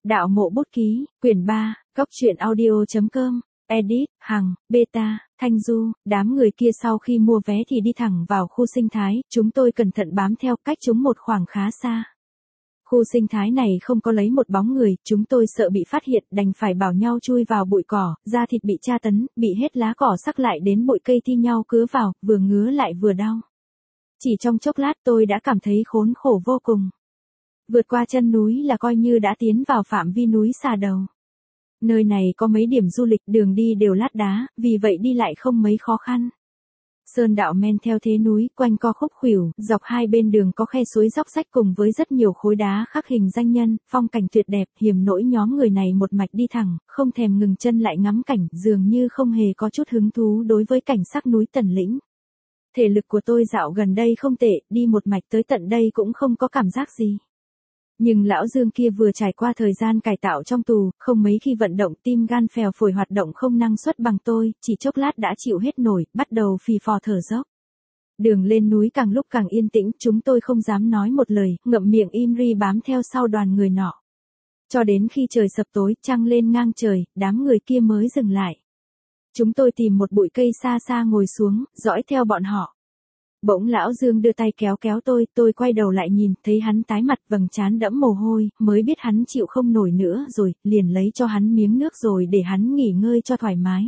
Đạo mộ bút ký, quyển 3, góc truyện audio.com, edit, Hằng, Beta, Thanh Du, đám người kia sau khi mua vé thì đi thẳng vào khu sinh thái, chúng tôi cẩn thận bám theo cách chúng một khoảng khá xa. Khu sinh thái này không có lấy một bóng người, chúng tôi sợ bị phát hiện đành phải bảo nhau chui vào bụi cỏ, da thịt bị tra tấn, bị hết lá cỏ sắc lại đến bụi cây thi nhau cứa vào, vừa ngứa lại vừa đau. Chỉ trong chốc lát tôi đã cảm thấy khốn khổ vô cùng. Vượt qua chân núi là coi như đã tiến vào phạm vi núi Xà Đầu. Nơi này có mấy điểm du lịch, đường đi đều lát đá, vì vậy đi lại không mấy khó khăn. Sơn đạo men theo thế núi, quanh co khúc khuỷu, dọc hai bên đường có khe suối róc rách cùng với rất nhiều khối đá khắc hình danh nhân, phong cảnh tuyệt đẹp, hiểm nỗi nhóm người này một mạch đi thẳng, không thèm ngừng chân lại ngắm cảnh, dường như không hề có chút hứng thú đối với cảnh sắc núi Tần Lĩnh. Thể lực của tôi dạo gần đây không tệ, đi một mạch tới tận đây cũng không có cảm giác gì. Nhưng lão Dương kia vừa trải qua thời gian cải tạo trong tù, không mấy khi vận động, tim gan phèo phổi hoạt động không năng suất bằng tôi, chỉ chốc lát đã chịu hết nổi, bắt đầu phì phò thở dốc. Đường lên núi càng lúc càng yên tĩnh, chúng tôi không dám nói một lời, ngậm miệng im ri bám theo sau đoàn người nọ. Cho đến khi trời sập tối, trăng lên ngang trời, đám người kia mới dừng lại. Chúng tôi tìm một bụi cây xa xa ngồi xuống, dõi theo bọn họ. Bỗng lão Dương đưa tay kéo kéo tôi quay đầu lại nhìn, thấy hắn tái mặt vầng trán đẫm mồ hôi, mới biết hắn chịu không nổi nữa rồi, liền lấy cho hắn miếng nước rồi để hắn nghỉ ngơi cho thoải mái.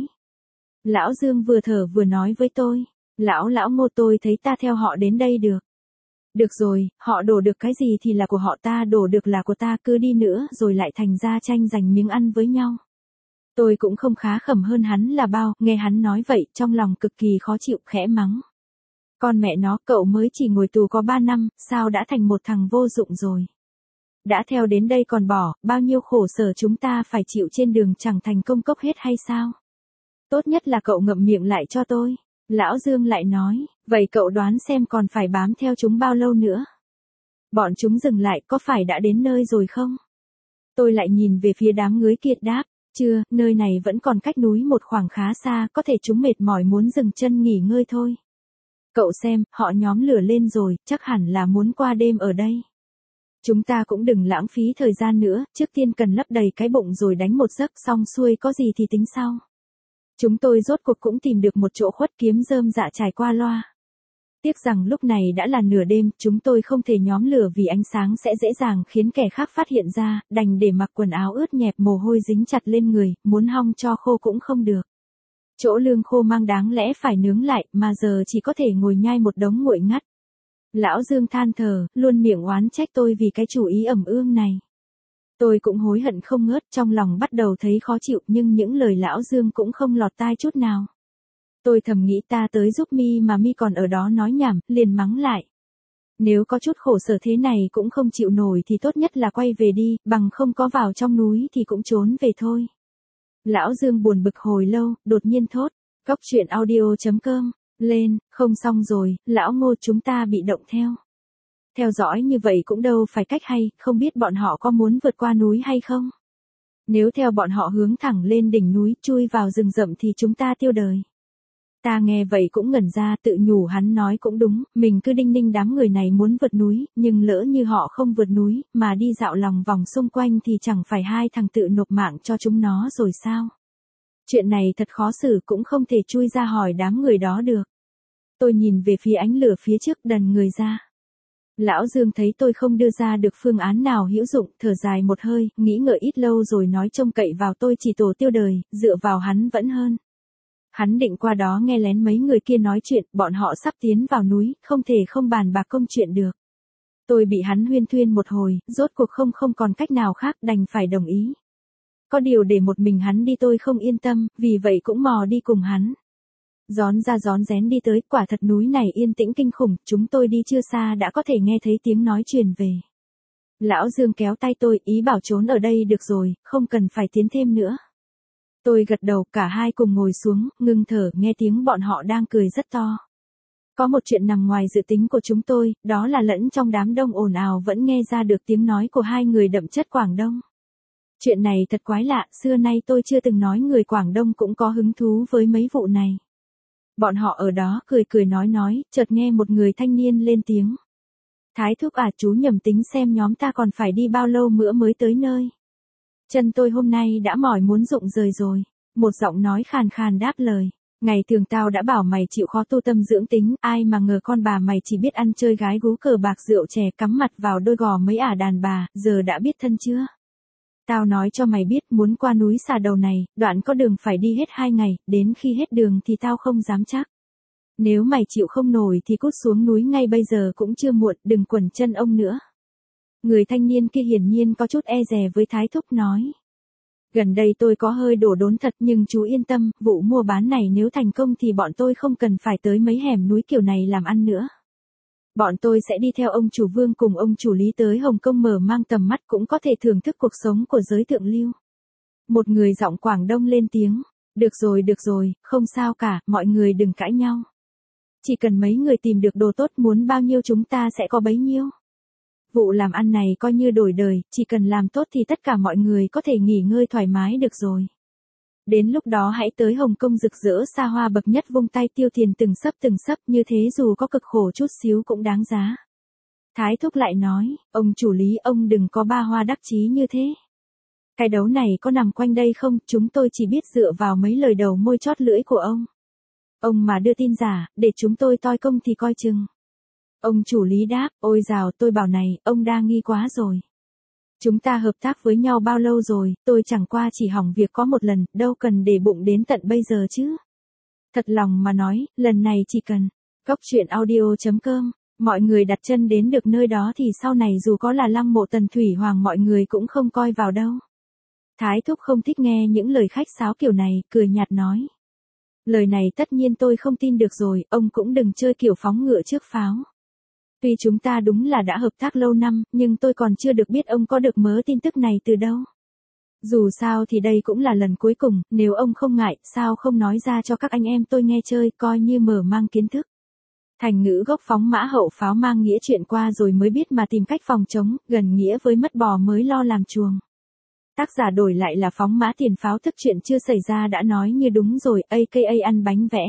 Lão Dương vừa thở vừa nói với tôi, lão Ngô, tôi thấy ta theo họ đến đây được. Được rồi, họ đổ được cái gì thì là của họ, ta đổ được là của ta, cứ đi nữa rồi lại thành ra tranh giành miếng ăn với nhau. Tôi cũng không khá khẩm hơn hắn là bao, nghe hắn nói vậy, trong lòng cực kỳ khó chịu, khẽ mắng. Con mẹ nó, cậu mới chỉ ngồi tù có 3 năm, sao đã thành một thằng vô dụng rồi. Đã theo đến đây còn bỏ, bao nhiêu khổ sở chúng ta phải chịu trên đường chẳng thành công cốc hết hay sao? Tốt nhất là cậu ngậm miệng lại cho tôi. Lão Dương lại nói, vậy cậu đoán xem còn phải bám theo chúng bao lâu nữa? Bọn chúng dừng lại, có phải đã đến nơi rồi không? Tôi lại nhìn về phía đám người kia đáp, chưa, nơi này vẫn còn cách núi một khoảng khá xa, có thể chúng mệt mỏi muốn dừng chân nghỉ ngơi thôi. Cậu xem, họ nhóm lửa lên rồi, chắc hẳn là muốn qua đêm ở đây. Chúng ta cũng đừng lãng phí thời gian nữa, trước tiên cần lấp đầy cái bụng rồi đánh một giấc, xong xuôi có gì thì tính sau. Chúng tôi rốt cuộc cũng tìm được một chỗ khuất kiếm rơm dạ trải qua loa. Tiếc rằng lúc này đã là nửa đêm, chúng tôi không thể nhóm lửa vì ánh sáng sẽ dễ dàng khiến kẻ khác phát hiện ra, đành để mặc quần áo ướt nhẹp mồ hôi dính chặt lên người, muốn hong cho khô cũng không được. Chỗ lương khô mang đáng lẽ phải nướng lại, mà giờ chỉ có thể ngồi nhai một đống nguội ngắt. Lão Dương than thở, luôn miệng oán trách tôi vì cái chủ ý ẩm ương này. Tôi cũng hối hận không ngớt, trong lòng bắt đầu thấy khó chịu, nhưng những lời lão Dương cũng không lọt tai chút nào. Tôi thầm nghĩ ta tới giúp mi mà mi còn ở đó nói nhảm, liền mắng lại. Nếu có chút khổ sở thế này cũng không chịu nổi thì tốt nhất là quay về đi, bằng không có vào trong núi thì cũng trốn về thôi. Lão Dương buồn bực hồi lâu, đột nhiên thốt, góc truyện audio.com, lên, không xong rồi, lão Ngô, chúng ta bị động theo. Theo dõi như vậy cũng đâu phải cách hay, không biết bọn họ có muốn vượt qua núi hay không? Nếu theo bọn họ hướng thẳng lên đỉnh núi, chui vào rừng rậm thì chúng ta tiêu đời. Ta nghe vậy cũng ngẩn ra, tự nhủ hắn nói cũng đúng, mình cứ đinh ninh đám người này muốn vượt núi, nhưng lỡ như họ không vượt núi, mà đi dạo lòng vòng xung quanh thì chẳng phải hai thằng tự nộp mạng cho chúng nó rồi sao? Chuyện này thật khó xử, cũng không thể chui ra hỏi đám người đó được. Tôi nhìn về phía ánh lửa phía trước, đần người ra. Lão Dương thấy tôi không đưa ra được phương án nào hữu dụng, thở dài một hơi, nghĩ ngợi ít lâu rồi nói trông cậy vào tôi chỉ tổ tiêu đời, dựa vào hắn vẫn hơn. Hắn định qua đó nghe lén mấy người kia nói chuyện, bọn họ sắp tiến vào núi, không thể không bàn bạc công chuyện được. Tôi bị hắn huyên thuyên một hồi, rốt cuộc không còn cách nào khác, đành phải đồng ý. Có điều để một mình hắn đi tôi không yên tâm, vì vậy cũng mò đi cùng hắn. Rón ra rón rén đi tới, quả thật núi này yên tĩnh kinh khủng, chúng tôi đi chưa xa đã có thể nghe thấy tiếng nói truyền về. Lão Dương kéo tay tôi, ý bảo trốn ở đây được rồi, không cần phải tiến thêm nữa. Tôi gật đầu, cả hai cùng ngồi xuống, ngưng thở, nghe tiếng bọn họ đang cười rất to. Có một chuyện nằm ngoài dự tính của chúng tôi, đó là lẫn trong đám đông ồn ào vẫn nghe ra được tiếng nói của hai người đậm chất Quảng Đông. Chuyện này thật quái lạ, xưa nay tôi chưa từng nói người Quảng Đông cũng có hứng thú với mấy vụ này. Bọn họ ở đó cười nói, chợt nghe một người thanh niên lên tiếng. Thái thúc à, chú nhầm tính xem nhóm ta còn phải đi bao lâu nữa mới tới nơi. Chân tôi hôm nay đã mỏi muốn rụng rời rồi. Một giọng nói khàn khàn đáp lời. Ngày thường tao đã bảo mày chịu khó tu tâm dưỡng tính, ai mà ngờ con bà mày chỉ biết ăn chơi gái gú cờ bạc rượu chè cắm mặt vào đôi gò mấy ả đàn bà, giờ đã biết thân chưa? Tao nói cho mày biết muốn qua núi Xà Đầu này, đoạn có đường phải đi hết 2 ngày, đến khi hết đường thì tao không dám chắc. Nếu mày chịu không nổi thì cút xuống núi ngay bây giờ cũng chưa muộn, đừng quẩn chân ông nữa. Người thanh niên kia hiển nhiên có chút e dè với Thái Thúc nói. Gần đây tôi có hơi đổ đốn thật nhưng chú yên tâm, vụ mua bán này nếu thành công thì bọn tôi không cần phải tới mấy hẻm núi kiểu này làm ăn nữa. Bọn tôi sẽ đi theo ông chủ Vương cùng ông chủ Lý tới Hồng Kông mở mang tầm mắt cũng có thể thưởng thức cuộc sống của giới thượng lưu. Một người giọng Quảng Đông lên tiếng. Được rồi, không sao cả, mọi người đừng cãi nhau. Chỉ cần mấy người tìm được đồ tốt muốn bao nhiêu chúng ta sẽ có bấy nhiêu. Vụ làm ăn này coi như đổi đời, chỉ cần làm tốt thì tất cả mọi người có thể nghỉ ngơi thoải mái được rồi. Đến lúc đó hãy tới Hồng Kông rực rỡ xa hoa bậc nhất vung tay tiêu tiền từng sấp như thế dù có cực khổ chút xíu cũng đáng giá. Thái Thúc lại nói, ông chủ Lý ông đừng có ba hoa đắc chí như thế. Cái đấu này có nằm quanh đây không, chúng tôi chỉ biết dựa vào mấy lời đầu môi chót lưỡi của ông. Ông mà đưa tin giả, để chúng tôi toi công thì coi chừng. Ông chủ Lý đáp, ôi dào tôi bảo này, ông đa nghi quá rồi. Chúng ta hợp tác với nhau bao lâu rồi, tôi chẳng qua chỉ hỏng việc có một lần, đâu cần để bụng đến tận bây giờ chứ. Thật lòng mà nói, lần này chỉ cần. Cốc truyện audio.com, mọi người đặt chân đến được nơi đó thì sau này dù có là lăng mộ Tần Thủy Hoàng mọi người cũng không coi vào đâu. Thái Thúc không thích nghe những lời khách sáo kiểu này, cười nhạt nói. Lời này tất nhiên tôi không tin được rồi, ông cũng đừng chơi kiểu phóng ngựa trước pháo. Tuy chúng ta đúng là đã hợp tác lâu năm, nhưng tôi còn chưa được biết ông có được mớ tin tức này từ đâu. Dù sao thì đây cũng là lần cuối cùng, nếu ông không ngại, sao không nói ra cho các anh em tôi nghe chơi, coi như mở mang kiến thức. Thành ngữ gốc phóng mã hậu pháo mang nghĩa chuyện qua rồi mới biết mà tìm cách phòng chống, gần nghĩa với mất bò mới lo làm chuồng. Tác giả đổi lại là phóng mã tiền pháo tức chuyện chưa xảy ra đã nói như đúng rồi, aka ăn bánh vẽ.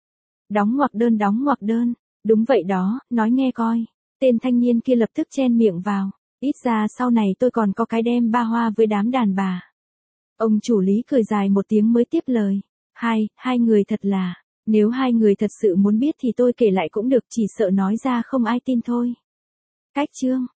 Đóng ngoặc đơn. Đúng vậy đó, nói nghe coi. Tên thanh niên kia lập tức chen miệng vào. Ít ra sau này tôi còn có cái đem ba hoa với đám đàn bà. Ông chủ Lý cười dài một tiếng mới tiếp lời. Hai người thật là, nếu hai người thật sự muốn biết thì tôi kể lại cũng được, chỉ sợ nói ra không ai tin thôi. Cách chương.